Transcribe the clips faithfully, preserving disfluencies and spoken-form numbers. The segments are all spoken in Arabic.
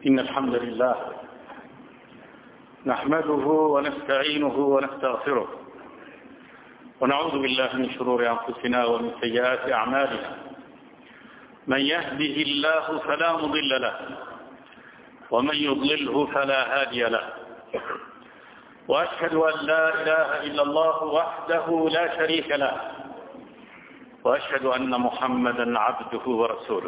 إن الحمد لله نحمده ونستعينه ونستغفره ونعوذ بالله من شرور أنفسنا ومن سيئات أعمالنا. من يهده الله فلا مضل له ومن يضلله فلا هادي له، وأشهد أن لا إله إلا الله وحده لا شريك له، وأشهد أن محمدا عبده ورسوله.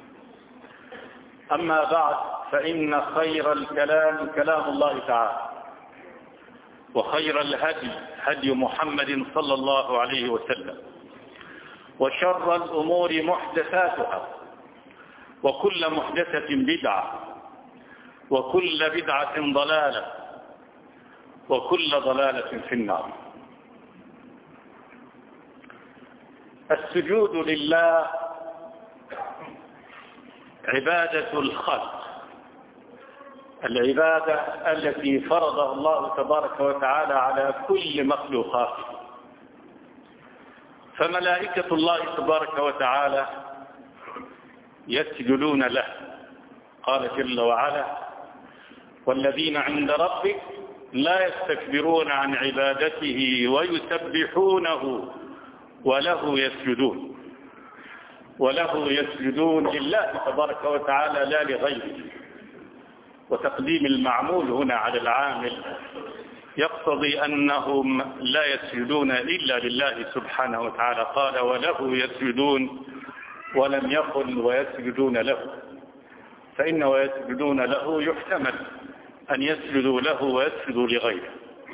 أما بعد، فإن خير الكلام كلام الله تعالى، وخير الهدي هدي محمد صلى الله عليه وسلم، وشر الأمور محدثاتها، وكل محدثة بدعة، وكل بدعة ضلالة، وكل ضلالة في النار. السجود لله عبادة الخلق، العبادة التي فرضها الله تبارك وتعالى على كل مخلوقاته. فملائكة الله تبارك وتعالى يسجدون له، قال جل وعلا: والذين عند ربك لا يستكبرون عن عبادته ويسبحونه وله يسجدون. وله يسجدون لله تبارك وتعالى لا لغيره، وتقديم المعمول هنا على العامل يقتضي أنهم لا يسجدون إلا لله سبحانه وتعالى. قال: وله يسجدون، ولم يقل ويسجدون له، فإن ويسجدون له يحتمل أن يسجدوا له ويسجدوا لغيره.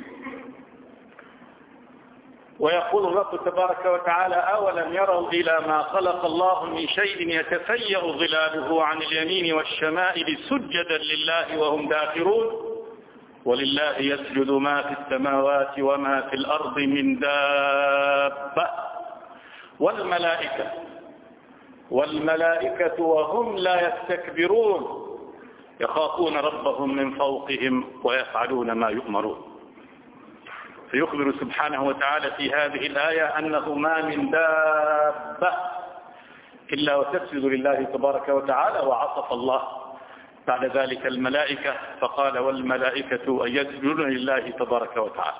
ويقول الله تبارك وتعالى: أولم يروا إلى ما خلق الله من شيء يتفيأ ظلاله عن اليمين والشمائل سجدا لله وهم داخرون. ولله يسجد ما في السماوات وما في الأرض من دابة والملائكة والملائكة وهم لا يستكبرون يخافون ربهم من فوقهم ويفعلون ما يؤمرون. فيخبر سبحانه وتعالى في هذه الآية أنه ما من دابة إلا وتسجد لله تبارك وتعالى. وعطف الله بعد ذلك الملائكة فقال: والملائكة أن يسجدون لله تبارك وتعالى.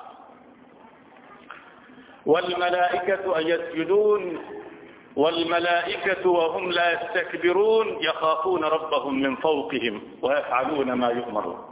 والملائكة أن يسجدون، والملائكة وهم لا يستكبرون يخافون ربهم من فوقهم ويفعلون ما يؤمرون.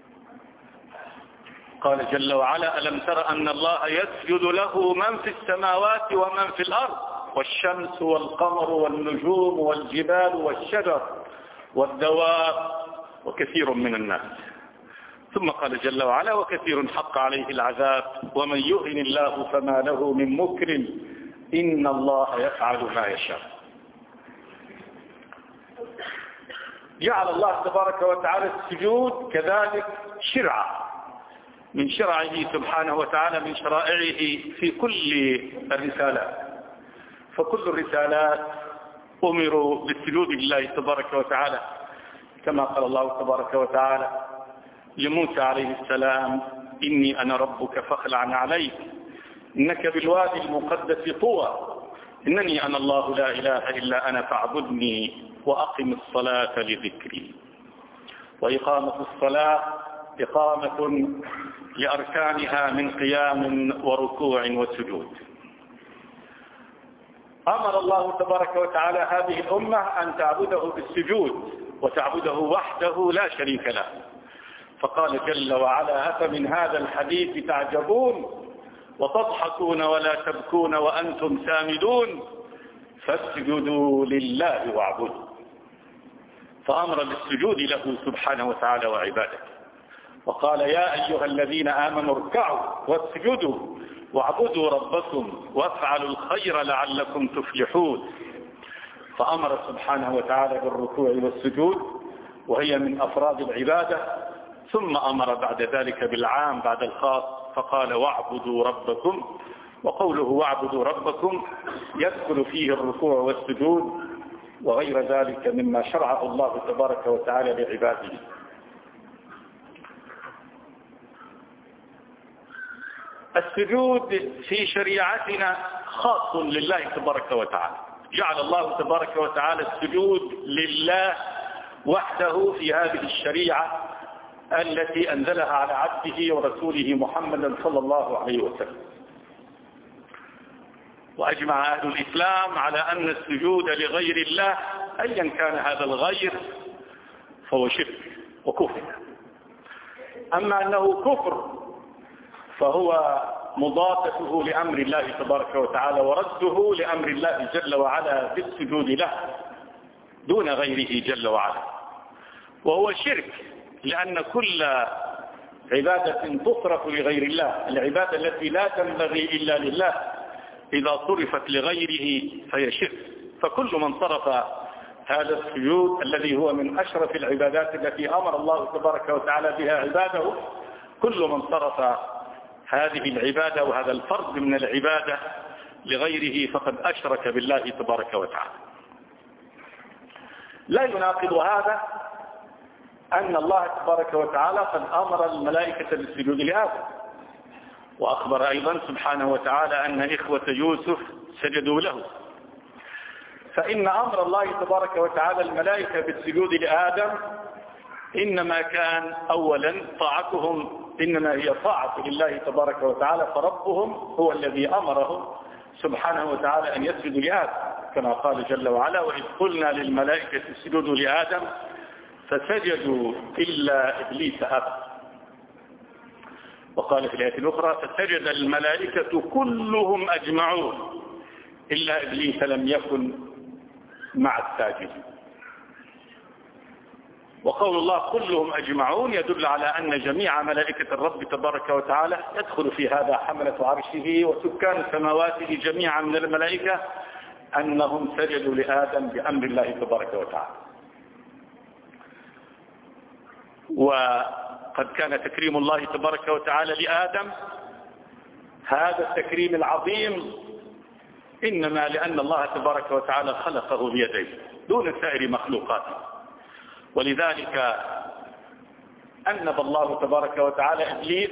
قال جل وعلا: ألم تر أن الله يسجد له من في السماوات ومن في الأرض، والشمس والقمر والنجوم والجبال والشجر والدواب وكثير من الناس. ثم قال جل وعلا: وكثير حق عليه العذاب ومن يهن الله فما له من مكرم إن الله يفعل ما يشاء. جعل الله تبارك وتعالى السجود كذلك شرعة من شرعه سبحانه وتعالى، من شرائعه في كل الرسالات. فكل الرسالات أمروا بالسجود لله تبارك وتعالى، كما قال الله تبارك وتعالى لموسى عليه السلام: إني أنا ربك فاخلع عليك إنك بالوادي المقدس طوى إنني أنا الله لا إله إلا أنا فاعبدني وأقم الصلاة لذكري. وإقامة الصلاة إقامة لأركانها من قيام وركوع وسجود. أمر الله تبارك وتعالى هذه الأمة أن تعبده بالسجود، وتعبده وحده لا شريك له. فقال جل وعلا: أفمن هذا الحديث تعجبون وتضحكون ولا تبكون وأنتم سامدون فاسجدوا لله واعبدوا. فأمر بالسجود له سبحانه وتعالى وعباده، وقال: يا أيها الذين آمنوا اركعوا واسجدوا واعبدوا ربكم وافعلوا الخير لعلكم تفلحون. فأمر سبحانه وتعالى بالركوع والسجود، وهي من أفراد العبادة. ثم أمر بعد ذلك بالعام بعد الخاص، فقال: واعبدوا ربكم. وقوله واعبدوا ربكم يدخل فيه الركوع والسجود وغير ذلك مما شرعه الله تبارك وتعالى لعباده. السجود في شريعتنا خاص لله تبارك وتعالى. جعل الله تبارك وتعالى السجود لله وحده في هذه الشريعة التي أنزلها على عبده ورسوله محمد صلى الله عليه وسلم. وأجمع أهل الإسلام على أن السجود لغير الله أيا كان هذا الغير فهو شرك وكفر. أما أنه كفر فهو مضادته لأمر الله تبارك وتعالى ورده لأمر الله جل وعلا بالسجود له دون غيره جل وعلا. وهو شرك لأن كل عبادة تصرف لغير الله، العبادة التي لا تنبغي إلا لله إذا صرفت لغيره فهي شرك. فكل من صرف هذا السجود الذي هو من أشرف العبادات التي أمر الله تبارك وتعالى بها عباده، كل من صرف هذه العبادة وهذا الفرد من العبادة لغيره فقد أشرك بالله تبارك وتعالى. لا يناقض هذا أن الله تبارك وتعالى قد أمر الملائكة بالسجود لآدم، وأخبر أيضا سبحانه وتعالى أن إخوة يوسف سجدوا له. فإن أمر الله تبارك وتعالى الملائكة بالسجود لآدم إنما كان أولا طاعتهم، إنما هي طاعة لله تبارك وتعالى، فربهم هو الذي أمرهم سبحانه وتعالى أن يسجدوا لآدم كما قال جل وعلا: وإذ قلنا للملائكة اسجدوا لآدم فسجدوا إلا إبليس أبى. وقال في الآية الأخرى: فسجد الملائكة كلهم أجمعون إلا إبليس لم يكن مع الساجدين. وقول الله كلهم أجمعون يدل على أن جميع ملائكة الرب تبارك وتعالى يدخل في هذا حملة عرشه وسكان سماواته جميعا من الملائكة أنهم سجدوا لآدم بأمر الله تبارك وتعالى. وقد كان تكريم الله تبارك وتعالى لآدم هذا التكريم العظيم إنما لأن الله تبارك وتعالى خلقه بيديه دون سائر مخلوقاته، ولذلك أنب الله تبارك وتعالى إبليس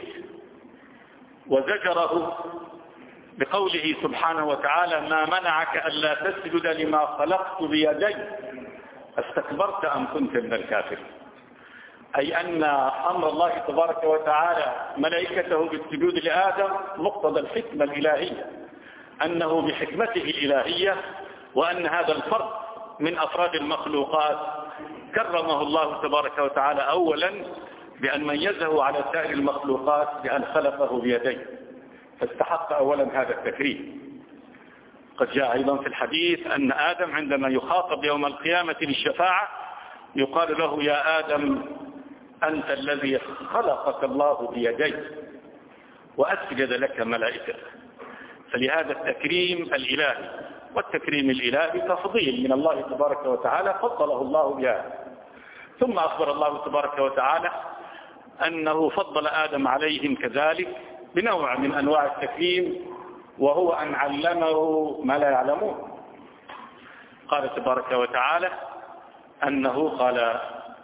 وزجره بقوله سبحانه وتعالى: ما منعك ألا تسجد لما خلقت بيدي استكبرت أم كنت من الكافرين. أي أن أمر الله تبارك وتعالى ملائكته بالسجود لآدم مقتضى الحكمة الإلهية، أنه بحكمته الإلهية وأن هذا الفرد من أفراد المخلوقات كرمه الله تبارك وتعالى أولا بأن ميزه على سائر المخلوقات بأن خلقه بيديه، فاستحق أولا هذا التكريم. قد جاء أيضا في الحديث أن آدم عندما يخاطب يوم القيامة للشفاعة يقال له: يا آدم أنت الذي خلقك الله بيديه وأسجد لك ملائكته. فلهذا التكريم الإلهي، والتكريم الإلهي تفضيل من الله تبارك وتعالى فضله الله بهذا. ثم أخبر الله تبارك وتعالى أنه فضل آدم عليهم كذلك بنوع من أنواع التكريم، وهو أن علمه ما لا يعلمون. قال تبارك وتعالى أنه قال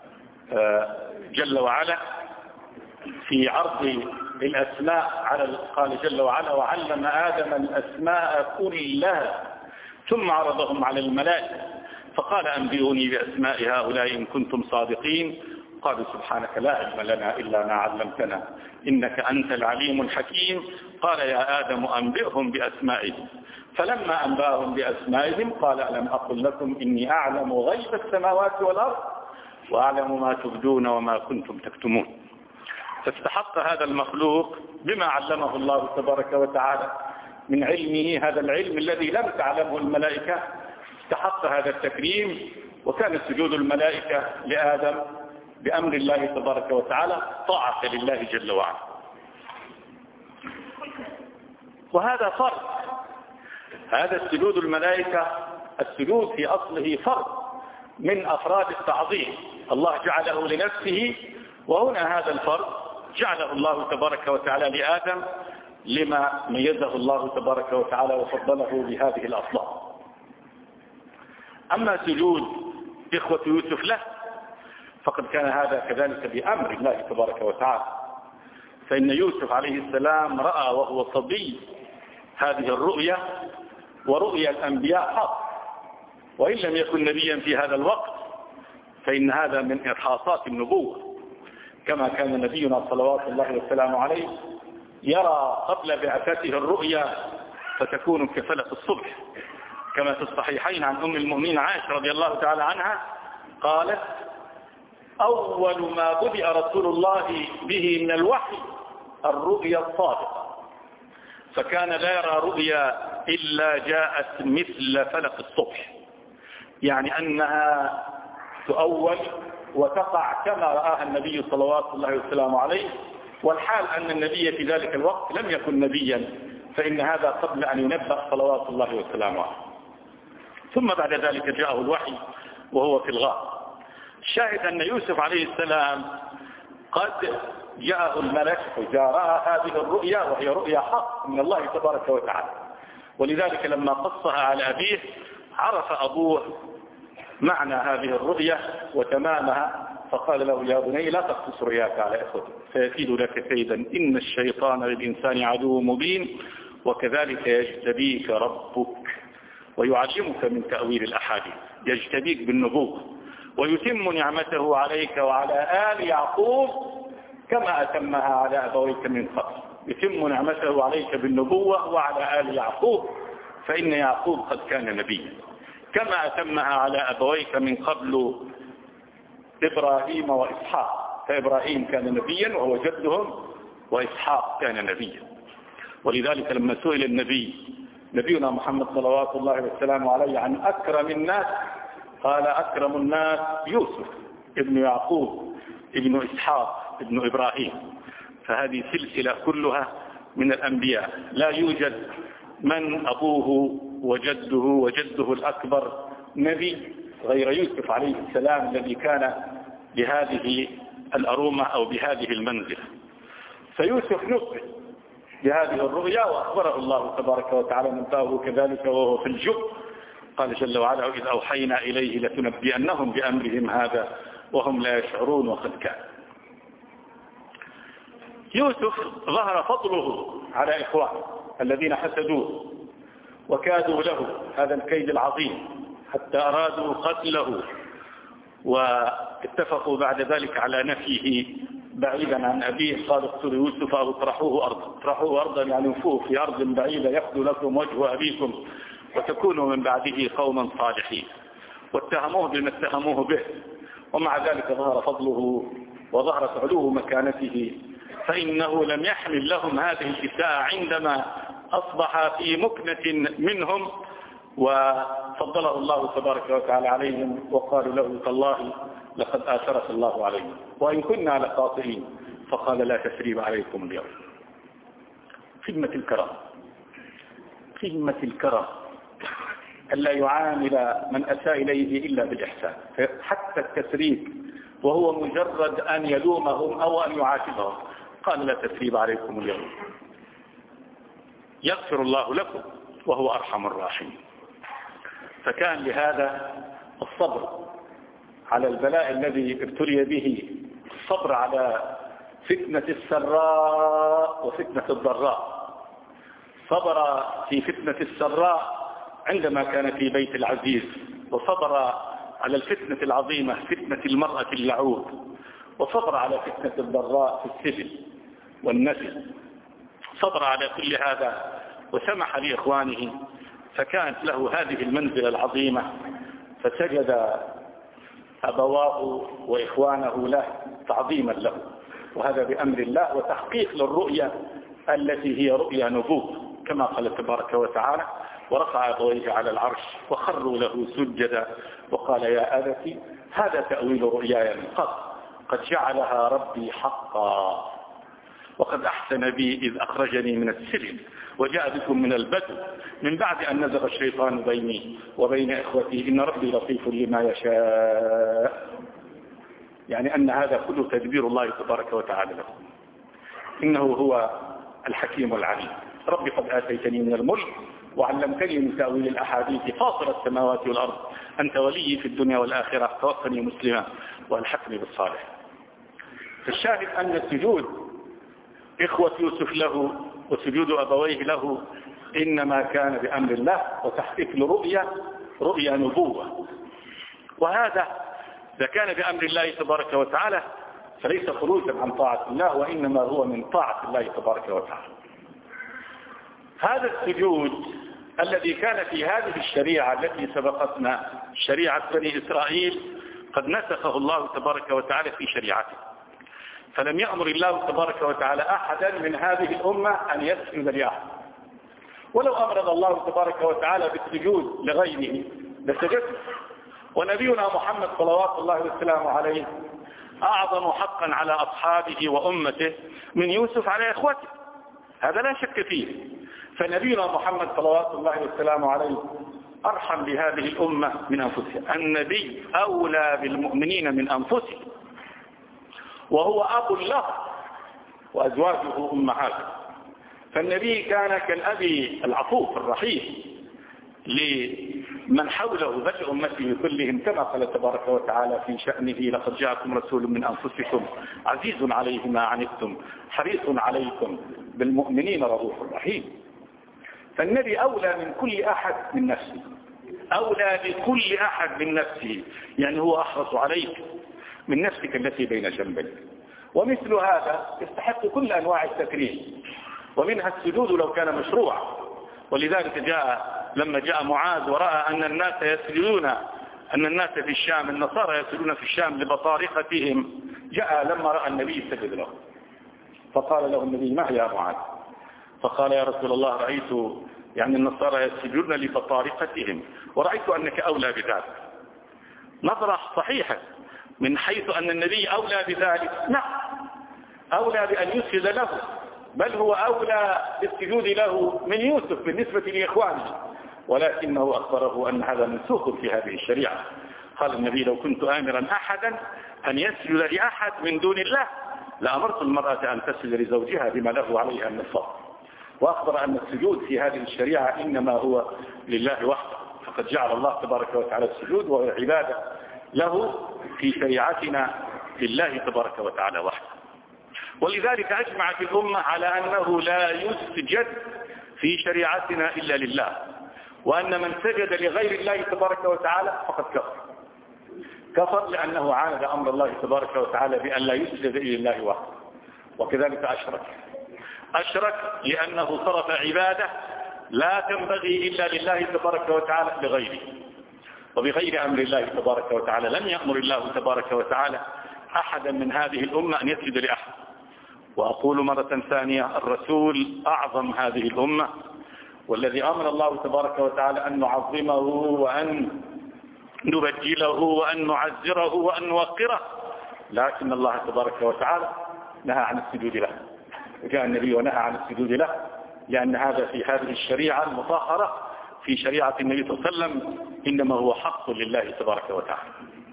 جل وعلا في عرض الأسماء على قال جل وعلا: وعلم آدم الأسماء كلها ثم عرضهم على الملائكة فقال: أنبئوني بأسماء هؤلاء إن كنتم صادقين. قالوا: سبحانك لا علم لنا إلا ما علمتنا إنك أنت العليم الحكيم. قال: يا آدم أنبئهم بأسمائهم. فلما أنبأهم بأسمائهم قال: ألم أقل لكم إني أعلم غيب السماوات والأرض وأعلم ما تبدون وما كنتم تكتمون. فاستحق هذا المخلوق بما علمه الله تبارك وتعالى من علمه، هذا العلم الذي لم تعلمه الملائكة، استحق هذا التكريم. وكان سجود الملائكة لآدم بأمر الله تبارك وتعالى طاعة لله جل وعلا. وهذا فرض، هذا السجود الملائكة السجود في أصله فرض من أفراد التعظيم، الله جعله لنفسه، وهنا هذا الفرض جعله الله تبارك وتعالى لآدم لما ميزه الله تبارك وتعالى وفضله بهذه الأصلاح. أما سجود إخوة يوسف له فقد كان هذا كذلك بأمر الله تبارك وتعالى، فإن يوسف عليه السلام رأى وهو صبي هذه الرؤيا، ورؤيا الأنبياء حق، وإن لم يكن نبيا في هذا الوقت فإن هذا من إرهاصات النبوة، كما كان نبينا صلوات الله وسلامه عليه يرى قبل بعثته الرؤيا فتكون كفلق الصبح، كما في الصحيحين عن أم المؤمنين عائشة رضي الله تعالى عنها قالت: أول ما بدأ رسول الله به من الوحي الرؤيا الصادقة، فكان لا يرى رؤيا إلا جاءت مثل فلق الصبح، يعني أنها تؤول وتقع كما رآها النبي صلوات الله وسلامه عليه، والحال أن النبي في ذلك الوقت لم يكن نبيا، فإن هذا قبل أن ينبأ صلوات الله وسلامه عليه. ثم بعد ذلك جاءه الوحي وهو في الغار. الشاهد أن يوسف عليه السلام قد جاءه الملك وجاء هذه الرؤيا، وهي رؤيا حق من الله تبارك وتعالى، ولذلك لما قصها على أبيه عرف أبوه معنى هذه الرؤيا وتمامها، فقال له: يا بني لا تقصص رؤياك على إخوتك فيكيد لك كيدا إن الشيطان للإنسان عدو مبين وكذلك يجتبيك ربك ويعلمك من تأويل الأحاديث. يجتبيك بالنبوة ويتم نعمته عليك وعلى آل يعقوب كما أتمها على أبويك من قبل. يتم نعمته عليك بالنبوة وعلى آل يعقوب، فإن يعقوب قد كان نبيا، كما أتمها على أبويك من قبل إبراهيم وإسحاق، فإبراهيم كان نبيا وهو جدهم، وإسحاق كان نبيا. ولذلك لما سئل النبي نبينا محمد صلوات الله وسلامه عليه عن أكرم الناس قال: أكرم الناس يوسف ابن يعقوب ابن إسحاق ابن إبراهيم. فهذه سلسلة كلها من الأنبياء، لا يوجد من أبوه وجده وجده الأكبر نبي غير يوسف عليه السلام الذي كان بهذه الأرومة أو بهذه المنزلة. فيوسف نبه بهذه الرؤيا وأخبره الله تبارك وتعالى نباه كذلك وهو في الجب. قال جل وعلا: إذ أوحينا إليه لتنبئنهم بأمرهم هذا وهم لا يشعرون وقد كان. يوسف ظهر فضله على إخوانه الذين حسدوه وكادوا له هذا الكيد العظيم حتى أرادوا قتله، واتفقوا بعد ذلك على نفيه بعيدا عن أبيه. قالوا: اقتلوا يوسف أو اطرحوه أرضا. اطرحوه أرضا يعني نفوه في أرض بعيدة يخلو لكم وجه أبيكم وتكونوا من بعده قوما صالحين. واتهموه بما اتهموه به، ومع ذلك ظهر فضله وظهرت علو مكانته، فإنه لم يحمل لهم هذه الإساءة عندما أصبح في مكنة منهم، وفضله الله تبارك وتعالى عليهم وقالوا له: تالله لقد آثرك الله علينا وإن كنا لخاطئين. فقال: لا تثريب عليكم اليوم. قمة الكرم، قمة الكرم ألا يعامل من أساء إليه إلا بالإحسان، حتى التثريب وهو مجرد أن يلومهم أو أن يعاتبهم. قال: لا تثريب عليكم اليوم يغفر الله لكم وهو أرحم الراحمين. فكان لهذا الصبر على البلاء الذي ابتلي به، الصبر على فتنة السراء وفتنة الضراء. صبر في فتنة السراء عندما كان في بيت العزيز، وصبر على الفتنة العظيمة فتنة المرأة اللعوب، وصبر على فتنة الضراء في السجن والنسل. صبر على كل هذا وسمح لإخوانه، فكانت له هذه المنزلة العظيمة، فسجد أبواه وإخوانه له تعظيما له، وهذا بأمر الله وتحقيق للرؤيا التي هي رؤيا نبوة، كما قال تبارك وتعالى: ورفع أبويه على العرش وخروا له سجدا وقال: يا أبت هذا تأويل رؤياي من قبل قد جعلها ربي حقا وقد أحسن بي إذ أخرجني من السجن وجاء بكم من البدو من بعد أن نزغ الشيطان بيني وبين إخوتي إن ربي لطيف لما يشاء. يعني أن هذا كله تدبير الله تبارك وتعالى له، إنه هو الحكيم العليم. ربي قد آتيتني من الملك وعلمتني من تأويل الأحاديث فاطر السماوات والأرض أنت ولي في الدنيا والآخرة توفني مسلما والحقني بالصالح. فالشاهد أن السجود إخوة يوسف له وسجود أبويه له إنما كان بأمر الله وتحقيق لرؤية رؤية نبوة. وهذا إذا كان بأمر الله تبارك وتعالى فليس خروجا عن طاعة الله، وإنما هو من طاعة الله تبارك وتعالى. هذا السجود الذي كان في هذه الشريعة التي سبقتنا، شريعة بني إسرائيل، قد نسخه الله تبارك وتعالى في شريعته، فلم يأمر الله تبارك وتعالى أحدا من هذه الأمة أن يسجد لأحد، ولو أمر الله تبارك وتعالى بالسجود لغيره لسجد. ونبينا محمد صلوات الله وسلامه عليه أعظم حقا على أصحابه وأمته من يوسف على إخوته، هذا لا شك فيه. فنبينا محمد صلوات الله وسلامه عليه أرحم بهذه الأمة من أنفسها. النبي أولى بالمؤمنين من أنفسهم، وهو أب له وأزواجه أمهاته. فالنبي كان كالأبي العطوف الرحيم لمن حوله بل أمته كلهم، كما قال تبارك وتعالى في شأنه: لقد جاءكم رسول من أنفسكم عزيز عليه ما عنتم حريص عليكم بالمؤمنين رؤوف رحيم. فالنبي أولى من كل أحد من نفسه، أولى بكل أحد من نفسه، يعني هو أحرص عليك من نفسك التي بين جنبيك. ومثل هذا يستحق كل أنواع التكريم، ومنها السجود لو كان مشروعا. ولذلك جاء لما جاء معاذ ورأى أن الناس يسجدون، أن الناس في الشام، النصارى يسجدون في الشام لبطارقتهم، جاء لما رأى النبي سجد له، فقال له النبي: ما يا معاذ؟ فقال: يا رسول الله، رأيت يعني النصارى يسجدون لبطارقتهم ورأيت أنك أولى بذلك. نظرة صحيحة من حيث أن النبي أولى بذلك، نعم، أولى بأن يسجد له، بل هو أولى بالسجود له من يوسف بالنسبة لإخوانه، ولكنه أخبره أن هذا منسوخ في هذه الشريعة. قال النبي: لو كنت آمرا أحدا أن يسجد لأحد من دون الله لأمرت المرأة أن تسجد لزوجها بما له عليها من الفضل. وأخبر أن السجود في هذه الشريعة إنما هو لله وحده، فقد جعل الله تبارك وتعالى السجود والعبادة له في شريعتنا لله تبارك وتعالى وحده. ولذلك أجمعت الأمة على أنه لا يسجد في شريعتنا إلا لله، وأن من سجد لغير الله تبارك وتعالى فقد كفر. كفر لأنه عاند أمر الله تبارك وتعالى بأن لا يسجد إلا لله وحده، وكذلك أشرك. أشرك لأنه صرف عبادة لا تنبغي إلا لله تبارك وتعالى لغيره، وبغير أمر الله تبارك وتعالى. لم يأمر الله تبارك وتعالى أحدا من هذه الأمة أن يسجد لأحد. وأقول مرة ثانية: الرسول أعظم هذه الأمة، والذي أمر الله تبارك وتعالى أن نعظمه وأن نبجله وأن نعزره وأن نوقره، لكن الله تبارك وتعالى نهى عن السجود له. وجاء النبي ونهى عن السجود له، لأن هذا في هذه الشريعة المطهرة في شريعة النبي صلى الله عليه وسلم إنما هو حق لله تبارك وتعالى.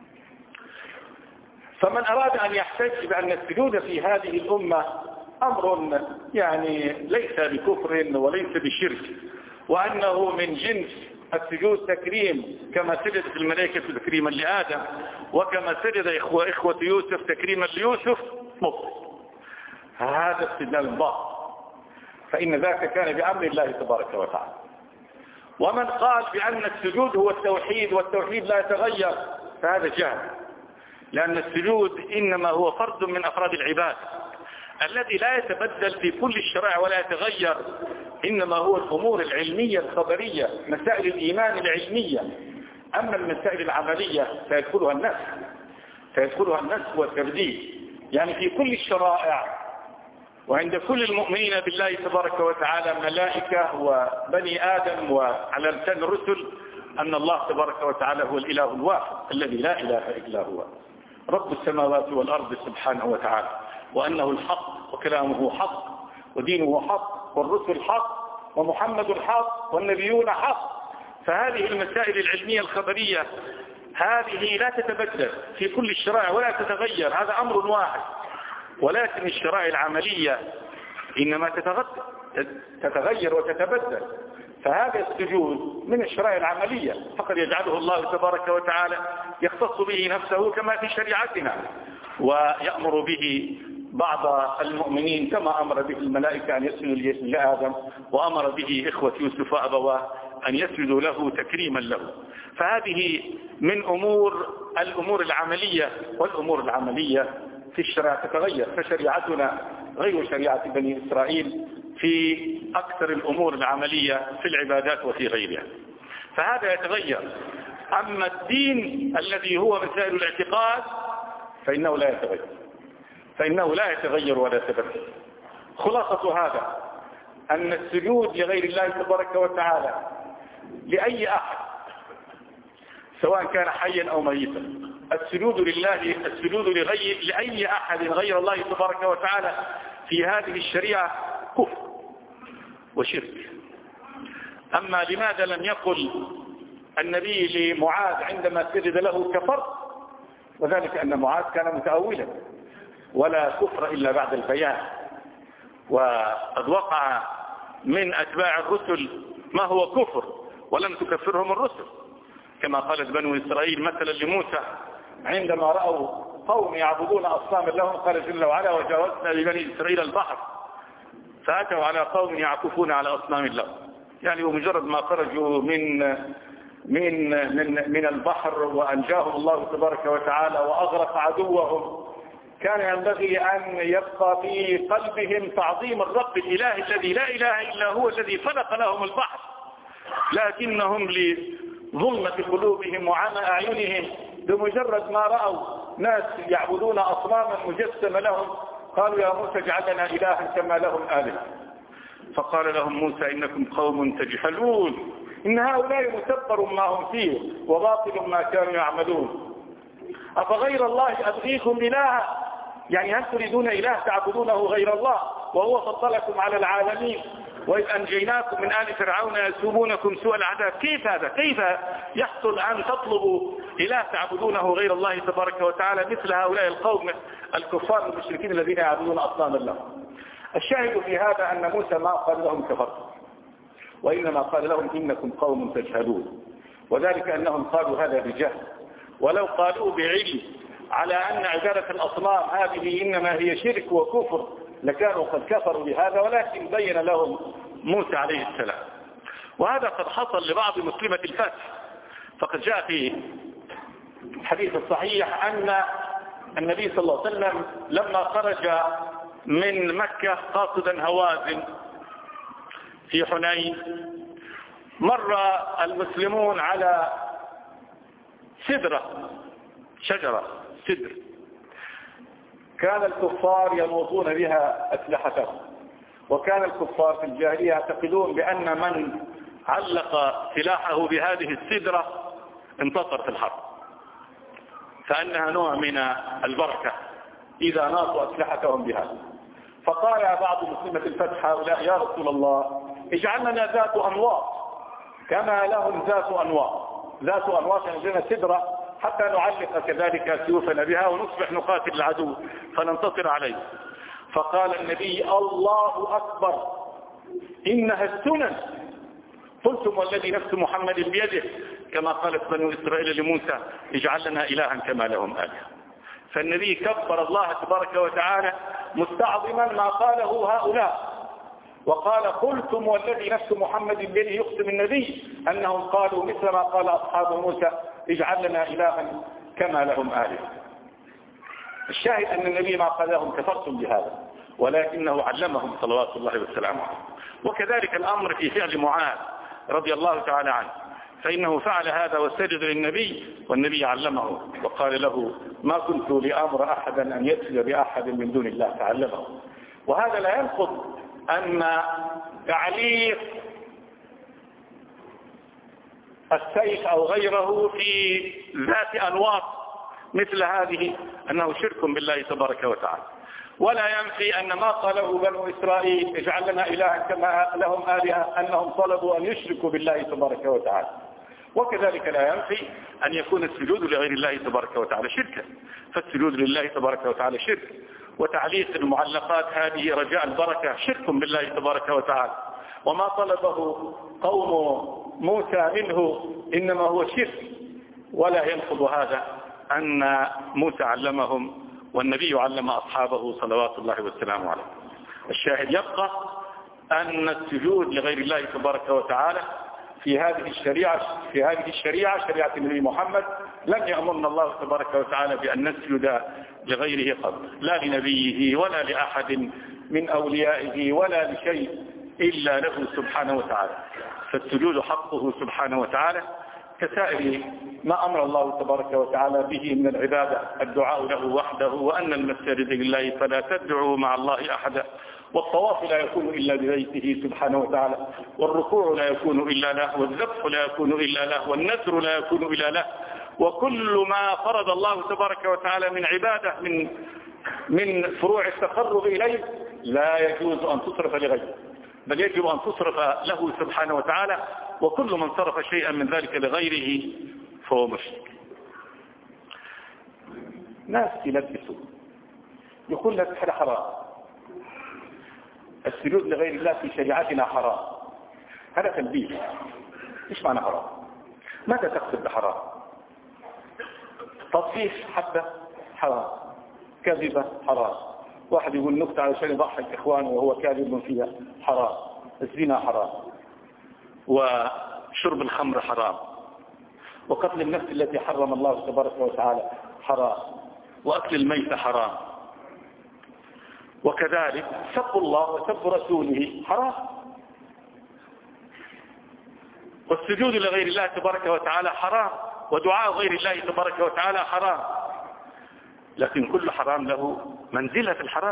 فمن أراد أن يحتج بأن السجود في هذه الأمة أمر يعني ليس بكفر وليس بشرك، وأنه من جنس السجود تكريم كما سجدت الملائكة تكريما لآدم، وكما سجد إخوة, إخوة يوسف تكريما ليوسف، مبطل. هذا استدلال باطل، فإن ذاك كان بأمر الله تبارك وتعالى. ومن قال بأن السجود هو التوحيد والتوحيد لا يتغير فهذا جهل، لأن السجود إنما هو فرد من أفراد العباد الذي لا يتبدل في كل الشرائع ولا يتغير، إنما هو الأمور العلمية الخبرية، مسائل الإيمان العلمية. أما المسائل العملية سيدخلها النفس سيدخلها النفس والترديد. يعني في كل الشرائع وعند كل المؤمنين بالله تبارك وتعالى ملائكة وبني آدم وعلى لسان الرسل أن الله تبارك وتعالى هو الإله الواحد الذي لا إله إلا هو رب السماوات والأرض سبحانه وتعالى، وأنه الحق وكلامه حق ودينه حق والرسل حق ومحمد حق والنبيون حق. فهذه المسائل العلمية الخبرية هذه لا تتبدل في كل الشرائع ولا تتغير، هذا أمر واحد. ولكن الشرائع العملية إنما تتغير وتتبدل. فهذا السجود من الشرائع العملية، فقد يجعله الله تبارك وتعالى يختص به نفسه كما في شريعتنا، ويأمر به بعض المؤمنين كما أمر به الملائكة أن يسجدوا لآدم، وأمر به إخوة يوسف أبواه أن يسجدوا له تكريما له. فهذه من أمور الأمور العملية، والأمور العملية في الشريعة تتغير، فشريعتنا غير شريعة بني إسرائيل في أكثر الأمور العملية في العبادات وفي غيرها، فهذا يتغير. أما الدين الذي هو مسائل الاعتقاد فإنه لا يتغير، فإنه لا يتغير ولا يتبدل. خلاصة هذا أن السجود لغير الله تبارك وتعالى لأي أحد سواء كان حيا أو ميتا، السجود لله السجود لغير لأي أحد غير الله تبارك وتعالى في هذه الشريعة كفر وشرك. أما لماذا لم يقل النبي لمعاذ عندما سجد له كفر؟ وذلك أن معاذ كان متأولا، ولا كفر إلا بعد البيان، وقد وقع من أتباع الرسل ما هو كفر ولم تكفرهم الرسل، كما قالت بنو إسرائيل مثلا لموسى عندما رأوا قوم يعبدون أصناما لهم قال جل وعلا وجاوزنا لبني إسرائيل البحر فأتوا على قوم يعكفون على أصنام لهم. يعني بمجرد ما خرجوا من من من من البحر وأنجاهم الله تبارك وتعالى وأغرق عدوهم، كان ينبغي أن يبقى في قلبهم تعظيم الرب الإله الذي لا إله إلا هو الذي خلق لهم البحر، لكنهم لظلمة قلوبهم وعمى أعينهم بمجرد ما رأوا ناس يعبدون أصناما مجسمة لهم قالوا يا موسى اجعل لنا إلها كما لهم آلهة. فقال لهم موسى إنكم قوم تجهلون، إن هؤلاء متبر ما هم فيه وباطل ما كانوا يعملون، أفغير الله أبغيكم إلها، يعني هل تريدون إله تعبدونه غير الله وهو فضلكم على العالمين وإذ أنجيناكم من آل فرعون يسومونكم سوء العذاب؟ كيف هذا؟ كيف يحصل أن تطلبوا إله تعبدونه غير الله تبارك وتعالى مثل هؤلاء القوم الكفار المشركين الذين يعبدون أصناما لهم؟ الشاهد في هذا أن موسى ما قال لهم كفرتم، وإنما قال لهم إنكم قوم تجهلون، وذلك أنهم قالوا هذا بجهل، ولو قالوا بعلم على أن عبادة الأصنام هذه إنما هي شرك وكفر لكانوا قد كفروا بهذا، ولكن بين لهم موسى عليه السلام. وهذا قد حصل لبعض مسلمة الفتح، فقد جاء في الحديث الصحيح أن النبي صلى الله عليه وسلم لما خرج من مكة قاصدا هوازن في حنين مر المسلمون على سدرة، شجرة سدر، كان الكفار ينوطون بها أسلحتهم، وكان الكفار في الجاهلية يعتقدون بأن من علق سلاحه بهذه السدرة انتصر في الحرب، فأنها نوع من البركة إذا ناطوا أسلحتهم بها. فقال بعض مسلمة الفتح هؤلاء يا رسول الله اجعل لنا ذات أنواط كما لهم ذات أنواط، ذات أنواط عندنا سدرة حتى نعلق كذلك سيوفنا بها ونصبح نقاتل العدو فننتصر عليه. فقال النبي الله أكبر إنها السنن، قلتم والذي نفس محمد بيده، كما قالت بنو إسرائيل لموسى اجعل لنا إلها كما لهم آلهة. فالنبي كبر الله تبارك وتعالى مستعظما ما قاله هؤلاء، وقال قلتم والذي نفس محمد بيده، يقسم النبي أنهم قالوا مثل ما قال أصحاب موسى اجعل لنا إلها كما لهم آلهة. الشاهد أن النبي ما قال لهم كفرتم بهذا، ولكنه علمهم صلوات الله والسلام عليه. وكذلك الأمر في فعل معاذ رضي الله تعالى عنه، فإنه فعل هذا وسجد للنبي والنبي علمه وقال له ما كنت لأمر أحدا أن يسجد بأحد من دون الله، تعلمه. وهذا لا ينقض أن تعليق السيف أو غيره في ذات أنواط مثل هذه أنه شرك بالله تبارك وتعالى، ولا ينفي أن ما قاله بنو إسرائيل اجعل لنا إلها كما لهم آلهة أنهم طلبوا أن يشركوا بالله تبارك وتعالى. وكذلك لا ينفي أن يكون السجود لغير الله تبارك وتعالى شركا، فالسجود لله تبارك وتعالى شرك، وتعليق المعلقات هذه رجاء البركة شرك بالله تبارك وتعالى، وما طلبه قوم موسى منه إنما هو شرك. ولا ينقض هذا أن موسى علمهم والنبي علم أصحابه صلوات الله والسلام عليه. الشاهد يبقى أن السجود لغير الله تبارك وتعالى في هذه الشريعة في هذه الشريعة شريعة النبي محمد لم يأمرنا الله تبارك وتعالى بأن نسجد لغيره قط، لا لنبيه ولا لأحد من أوليائه ولا لشيء إلا له سبحانه وتعالى. فالسجود حقه سبحانه وتعالى كسائر ما أمر الله تبارك وتعالى به من العبادة، الدعاء له وحده، وأن المساجد لله فلا تدعوا مع الله أحدا، والطواف لا يكون إلا ببيته سبحانه وتعالى، والركوع لا يكون إلا له، والذبح لا يكون إلا له، والنذر لا يكون إلا له، وكل ما فرض الله تبارك وتعالى من عبادة من من فروع التقرب إليه لا يجوز أن تصرف لغيره، بل يجب أن تصرف له سبحانه وتعالى. وكل من صرف شيئا من ذلك لغيره فهو مشرك. ناس يلبسوا يقول لك هذا حرام، السجود لغير الله في شريعتنا حرام، هذا تلبيس. ايش معنى حرام؟ ماذا تقصد بحرام؟ تطفيف حبة حرام، كذبة حرام، واحد يقول نكتة علشان يضحك إخوانه وهو كاذب فيها حرام، الزنا حرام، وشرب الخمر حرام، وقتل النفس التي حرم الله تبارك وتعالى حرام، وأكل الميت حرام، وكذلك سب الله وسب رسوله حرام، والسجود لغير الله تبارك وتعالى حرام، ودعاء غير الله تبارك وتعالى حرام. لكن كل حرام له منزلة في الحرام.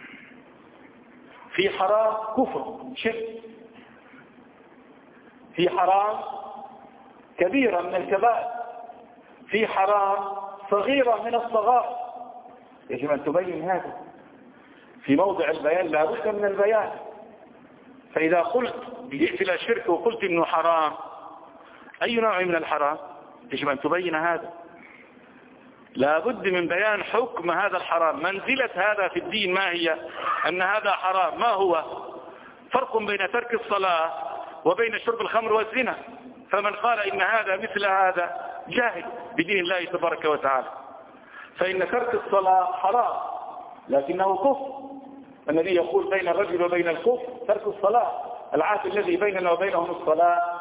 في حرام كفر شرك، في حرام كبيرة من الكبائر، في حرام صغيرة من الصغائر. يجب أن تبين هذا في موضع البيان، لا بد من البيان. فإذا قلت جئت إلى شرك وقلت إنه حرام، أي نوع من الحرام؟ يجب أن تبين هذا، لا بد من بيان حكم هذا الحرام، منزلة هذا في الدين ما هي، أن هذا حرام. ما هو فرق بين ترك الصلاة وبين شرب الخمر والزنا؟ فمن قال إن هذا مثل هذا جاهل بدين الله تبارك وتعالى. فإن ترك الصلاة حرام لكنه كفر. النبي يقول بين الرجل وبين الكفر ترك الصلاة، العهد الذي بيننا وبينهم الصلاة،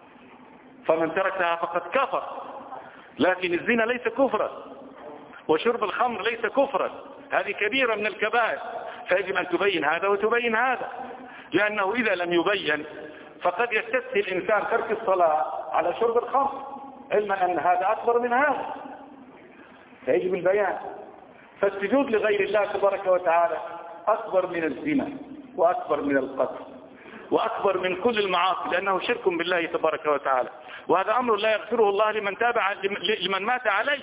فمن تركها فقد كفر. لكن الزنا ليس كفرا، وشرب الخمر ليس كفرا، هذه كبيرة من الكبائر. فيجب أن تبين هذا وتبين هذا، لأنه إذا لم يبين فقد يستسهل الإنسان ترك الصلاة على شرب الخمر، علما أن هذا أكبر من هذا، فيجب البيان. فالسجود لغير الله تبارك وتعالى أكبر من الزنا، وأكبر من القتل، وأكبر من كل المعاصي، لأنه شرك بالله تبارك وتعالى، وهذا أمر لا يغفره الله لمن تابع لمن مات عليه.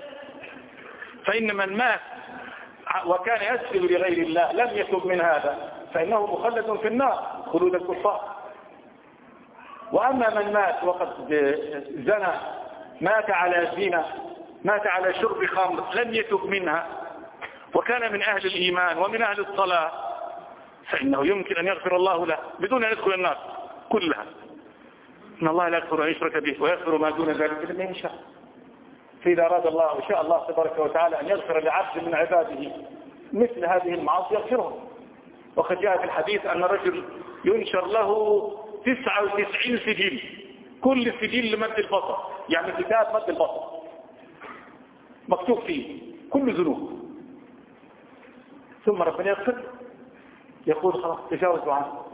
فإن من مات وكان يسجد لغير الله لم يتب من هذا فإنه مخلد في النار خلود الكفار. وأما من مات وقد زنى، مات على زنا، مات على شرب خمر، لم يتب منها، وكان من أهل الإيمان ومن أهل الصلاة، فإنه يمكن أن يغفر الله له بدون أن يدخل النار كلها. إن الله لا يغفر أن يشرك به ويغفر ما دون ذلك لمن يشاء. فإذا أراد الله وشاء الله تبارك وتعالى أن يغفر لعبد من عباده مثل هذه المعاصي يغفره. وقد جاء في الحديث أن الرجل ينشر له تسعة وتسعين سجل، كل سجل لمد البصر، يعني كتاب مد البصر مكتوب فيه كل ذنوب، ثم ربنا يغفر، يقول خلاص تجاوزوا عنه.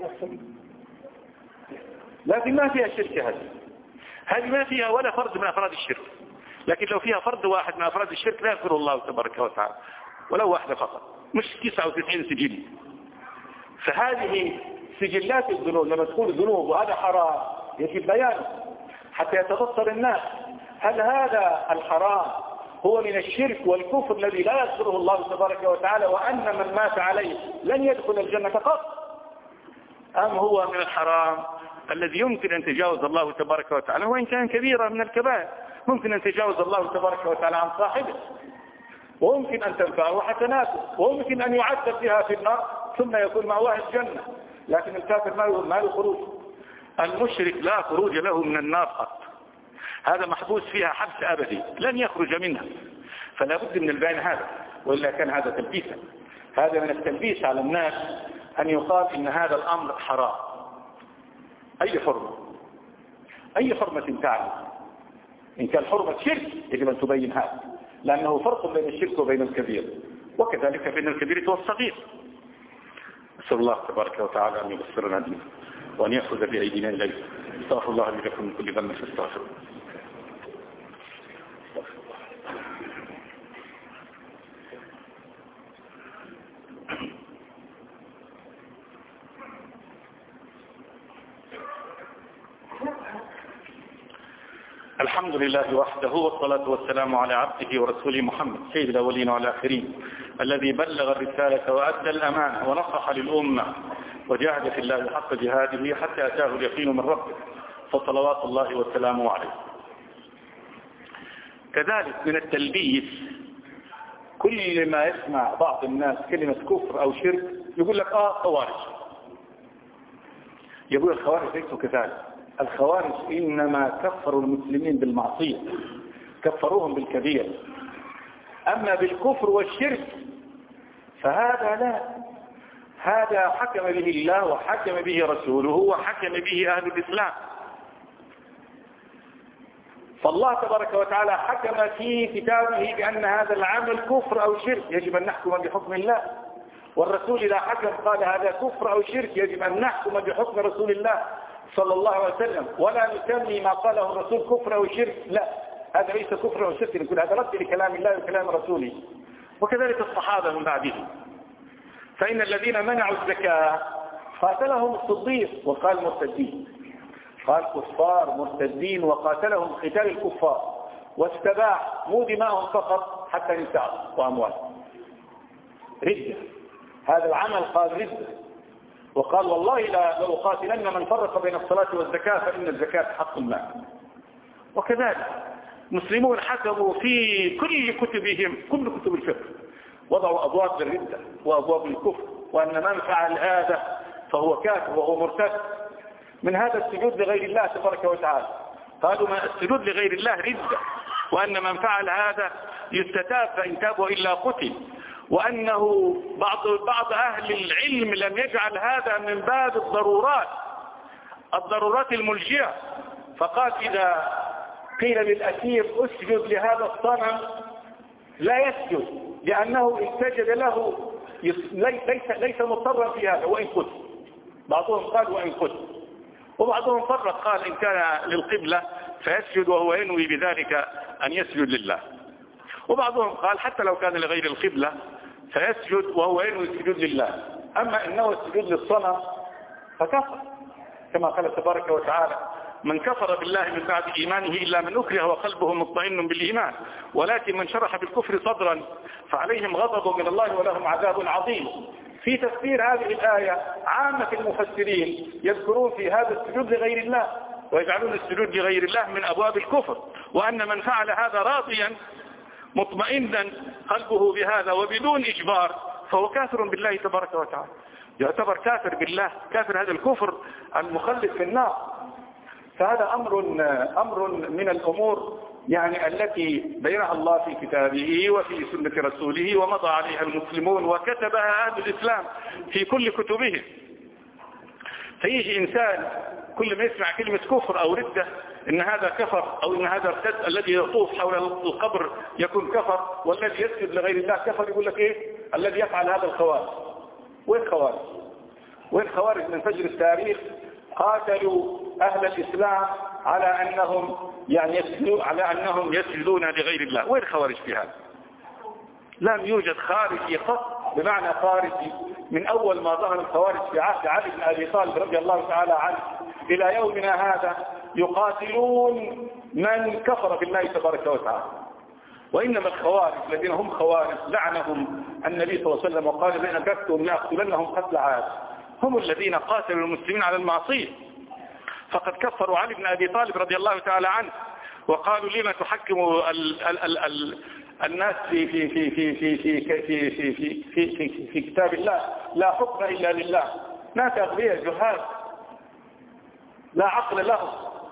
لكن ما فيها شرك، هذه هذه ما فيها ولا فرد من أفراد الشرك. لكن لو فيها فرد واحد من أفراد الشرك لا يغفر الله تبارك وتعالى، ولو واحدة فقط، مش تسعة وتسعين سجل. فهذه سجلات الذنوب لما تقول ذنوب وهذا حرام يجب بيانه حتى يتبصر الناس هل هذا الحرام هو من الشرك والكفر الذي لا يغفره الله تبارك وتعالى، وأن من مات عليه لن يدخل الجنة قط، أم هو من الحرام الذي يمكن أن تجاوز الله تبارك وتعالى، وإن كان كبيرة من الكبائر ممكن أن تجاوز الله تبارك وتعالى عن صاحبه، وممكن أن تنفعه حسناته، وممكن أن يعذب بها في النار ثم يكون مأواه الجنة. لكن الكافر ما له خروج، المشرك لا خروج له من النار قط، هذا محبوس فيها حبس أبدي لن يخرج منها. فلا بد من البيان هذا، وإلا كان هذا تلبيسا. هذا من التلبيس على الناس أن يقال إن هذا الأمر حرام. أي حرمة، أي حرمة تعلم إن كان حرمة شرك يجب أن تبين هذا، لأنه فرق بين الشرك وبين الكبير، وكذلك بين الكبير والصغير. أسأل الله تبارك وتعالى أن يبصرنا دينه وأن يأخذ بأيدينا إليه. استغفر الله لي لكم من كل ذنب فاستغفروه. الحمد لله وحده، والصلاة والسلام على عبده ورسوله محمد سيد الأولين والآخرين، الذي بلغ الرسالة وأدى الأمانة ونصح للأمة وجاهد في الله حق جهاده حتى أتاه اليقين من ربه، فصلوات الله وسلامه عليه. كذلك من التلبيس كل ما يسمع بعض الناس كلمة كفر أو شرك يقول لك آه خوارج. يقول الخوارج ليسوا كذلك. الخوارج إنما كفروا المسلمين بالمعصية، كفروهم بالكبير. أما بالكفر والشرك فهذا لا، هذا حكم به الله وحكم به رسوله وحكم به أهل الإسلام. فالله تبارك وتعالى حكم في كتابه بأن هذا العمل كفر أو شرك يجب أن نحكم بحكم الله، والرسول إذا حكم قال هذا كفر أو شرك يجب أن نحكم بحكم رسول الله صلى الله عليه وسلم، ولا نسمي ما قاله الرسول كفر أو شرك، لا، هذا ليس كفر أو شرك، نقول هذا رد لكلام الله وكلام رسوله. وكذلك الصحابة من بعدهم، فإن الذين منعوا الزكاة قاتلهم الصديق وقال مرتدين، قال كفار مرتدين وقاتلهم قتال الكفار، واستباح مو دماءهم فقط حتى نساء وأموال. ردة، هذا العمل قال ردة، وقال والله لا لأقاتلن من فرق بين الصلاة والزكاة فإن الزكاة حق المال. وكذلك مسلمون حكموا في كل كتبهم، كل كتب الفقه، وضعوا أبواب الردة وأبواب الكفر، وأن من فعل هذا فهو كافر وهو مرتد. من هذا السجود لغير الله تبارك وتعالى قالوا ما السجود لغير الله ردة، وأن من فعل هذا يستتاب فإن تاب وإلا قتل، وأنه بعض بعض أهل العلم لم يجعل هذا من باب الضرورات الضرورات الملجئة، فقال إذا قيل للأسير اسجد لهذا الصنم لا يسجد لأنه إن سجد له ليس ليس مضطرا في هذا وإن قتل. بعضهم قال وإن قتل، وبعضهم فرق قال إن كان للقبلة فيسجد وهو ينوي بذلك أن يسجد لله، وبعضهم قال حتى لو كان لغير القبلة فيسجد وهو ينوي السجود لله، أما إنه السجود للصنم فكفر، كما قال تبارك وتعالى من كفر بالله من بعد إيمانه إلا من أكره وقلبه مطمئن بالإيمان، ولكن من شرح بالكفر صدرا فعليهم غضب من الله ولهم عذاب عظيم. في تفسير هذه الآية عامة المفسرين يذكرون في هذا السجود لغير الله ويجعلون السجود لغير الله من أبواب الكفر، وأن من فعل هذا راضيا مطمئنا قلبه بهذا وبدون إجبار فهو كافر بالله تبارك وتعالى، يعتبر كافر بالله، كافر هذا الكفر المخلد في النار. فهذا أمر أمر من الأمور يعني التي بينها الله في كتابه وفي سنة رسوله ومضى عليها المسلمون وكتبها أهل الإسلام في كل كتبهم. فيجي إنسان كل ما يسمع كلمة كفر أو ردة إن هذا كفر أو إن هذا ارتد، الذي يطوف حول القبر يكون كفر، والذي يسجد لغير الله كفر. يقول لك إيه الذي يفعل هذا الخوارج؟ وين خوارج؟ وين خوارج من فجر التاريخ قاتلوا أهل الإسلام على أنهم يعني يسجدون على أنهم يسجدون لغير الله؟ وين خوارج في هذا؟ لم يوجد خارجي قط بمعنى خارجي من أول ما ظهر الخوارج في عهد علي بن أبي طالب رضي الله تعالى عنه إلى يومنا هذا يقاتلون من كفر بالله تبارك وتعالى. وإنما الخوارج الذين هم خوارج لعنهم النبي صلى الله عليه وسلم وقال بين كفتهم لأقتلنهم قتل عاد، هم الذين قاتلوا المسلمين على المعصية، فقد كفروا علي بن أبي طالب رضي الله تعالى عنه وقالوا لما تحكموا ال ال ال ال الناس في في في في في في في في في في في في كتاب الله لا حكم إلا لله. ناس أغبياء جهال لا عقل لهم،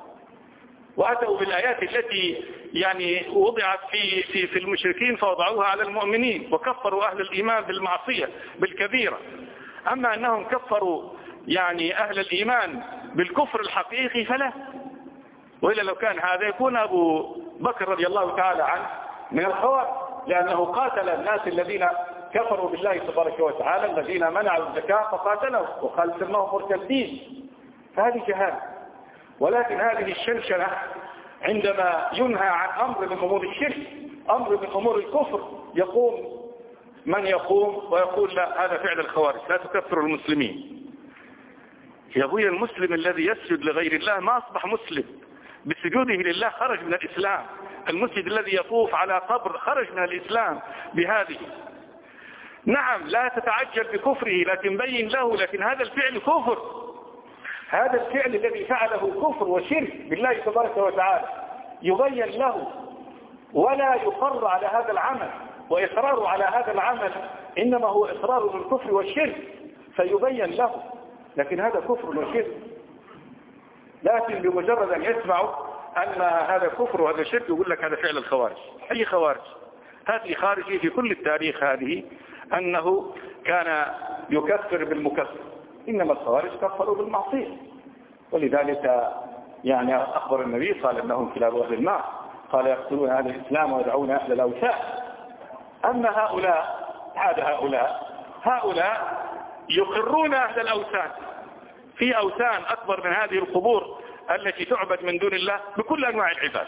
وأتوا بالآيات التي يعني وضعت في في في المشركين فوضعوها على المؤمنين، وكفروا أهل الإيمان بالمعصية بالكبيرة. أما أنهم كفروا يعني أهل الإيمان بالكفر الحقيقي فلا، وإلا لو كان هذا يكون أبو بكر رضي الله تعالى عنه من الخوارج، لأنه قاتل الناس الذين كفروا بالله تبارك وتعالى الذين منعوا الزكاة فقاتلوا وقال سماهم مرتدين، فهذه جهالة. ولكن هذه الشنشنة عندما ينهى عن أمر من أمور الشرك، أمر من أمور الكفر، يقوم من يقوم ويقول لا هذا فعل الخوارج، لا تكفر المسلمين. يا أبوي المسلم الذي يسجد لغير الله ما أصبح مسلم، بسجوده لله خرج من الإسلام. المسجد الذي يطوف على قبر خرج من الإسلام بهذه. نعم لا تتعجل بكفره لكن بين له، لكن هذا الفعل كفر، هذا الفعل الذي فعله كفر وشرك بالله تبارك وتعالى يبين له ولا يقر على هذا العمل، وإقراره على هذا العمل إنما هو إقرار بالكفر والشرك فيبين له، لكن هذا كفر وشرك. لكن بمجرد أن يسمعوا أن هذا كفر وهذا شرك يقول لك هذا فعل الخوارج. أي خوارج؟ هذه خارجي في كل التاريخ هذه أنه كان يكفر بالمكفر، إنما الخوارج كفروا بالمعصية. ولذلك يعني أخبر النبي قال أنهم كلاب أهل النار، قال يقتلون أهل الإسلام ويدعون أهل الأوثان. أما هؤلاء عاد هؤلاء هؤلاء يقرون أهل الأوثان، في أوثان أكبر من هذه القبور التي تعبد من دون الله بكل أنواع العباد،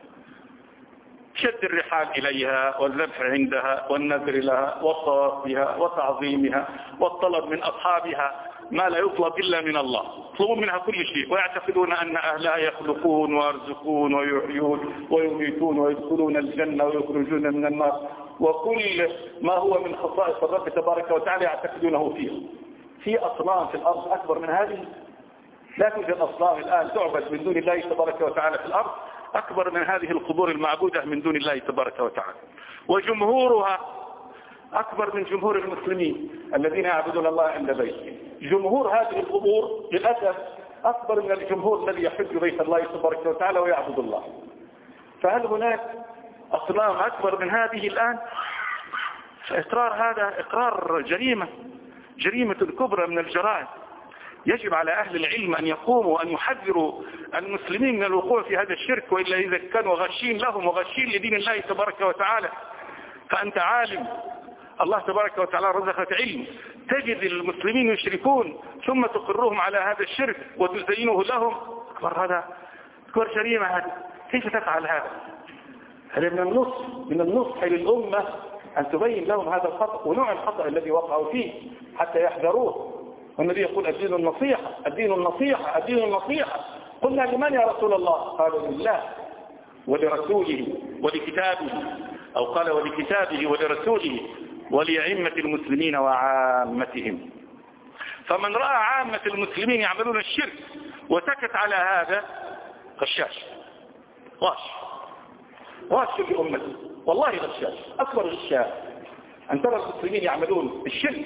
شد الرحال إليها والذبح عندها والنذر لها والطواف بها وتعظيمها والطلب من أصحابها ما لا يطلب إلا من الله، يطلبون منها كل شيء، ويعتقدون أن أهلها يخلقون ويرزقون ويحيون ويميتون ويدخلون الجنة ويخرجون من النار، وكل ما هو من خصائص الرب تبارك وتعالى يعتقدونه فيه. في أصنام في الأرض أكبر من هذه؟ لا توجد أصنام الآن تعبد من دون الله تبارك وتعالى في الأرض أكبر من هذه القبور المعبودة من دون الله تبارك وتعالى، وجمهورها أكبر من جمهور المسلمين الذين يعبدون الله عند بيته. جمهور هذه القبور للأسف أكبر من الجمهور الذي يحج بيت الله تبارك وتعالى ويعبد الله. فهل هناك أصنام أكبر من هذه الآن؟ فإقرار هذا إقرار جريمة، جريمة كبرى من الجرائم. يجب على أهل العلم أن يقوموا وأن يحذروا المسلمين من الوقوع في هذا الشرك، وإلا إذا كانوا غشين لهم وغشين لدين الله تبارك وتعالى. فأنت عالم، الله تبارك وتعالى رزقك علم، تجد المسلمين يشركون ثم تقرهم على هذا الشرك وتزينه لهم، أكبر هذا أكبر جريمة هذا. كيف تفعل هذا؟ هذا من النصح من النصح للأمة أن تبين لهم هذا الخطأ ونوع الخطأ الذي وقعوا فيه حتى يحذروه. والنبي يقول الدين النصيحة الدين النصيحة الدين النصيحة. قلنا لمن يا رسول الله؟ قالوا لله ولرسوله ولكتابه، أو قال ولكتابه ولرسوله ولأئمة المسلمين وعامتهم. فمن رأى عامة المسلمين يعملون الشرك وسكت على هذا غشاش، غاش غاش لأمته، والله غشاش أكبر غشاش. أن ترى المسلمين يعملون الشرك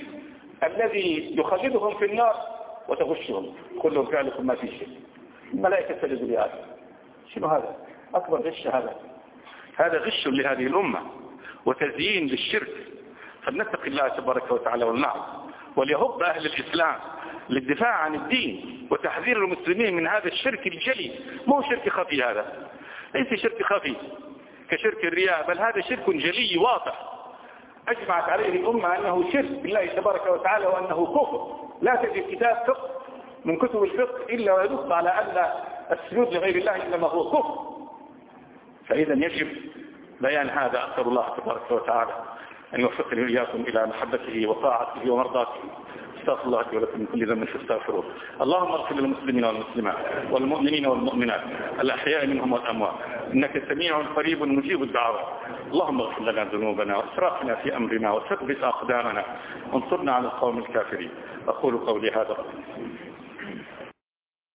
الذي يخلدهم في النار وتغشهم، كلهم فعلكم ما في شيء، الملائكة تجد لآدم. شنو هذا؟ أكبر غش هذا. هذا غش لهذه الأمة وتزيين للشرك. فلنتق الله تبارك وتعالى والنعم، وليهب أهل الإسلام للدفاع عن الدين وتحذير المسلمين من هذا الشرك الجلي. مو شرك خفي، هذا ليس شرك خفي كشرك الرياء، بل هذا شرك جلي واضح أجمعت عليه الأمة أنه شرك بالله تبارك وتعالى وأنه كفر. لا تجد كتاب فقه من كتب الفقه إلا ويدل على أن السجود لغير الله إنما هو كفر. فإذا يجب بيان هذا. أسأل الله تبارك وتعالى أن يوفقني وإياكم إلى محبته وطاعته ومرضاته. استغفر الله ولكم من كل ذنب فاستغفروه. اللهم اغفر للمسلمين والمسلمات والمؤمنين والمؤمنات الأحياء منهم والأموات، إنك سميع قريب مجيب الدعوات. اللهم اغفر لنا ذنوبنا واسرافنا في أمرنا وثبت أقدامنا وانصرنا على القوم الكافرين. أقول قولي هذا.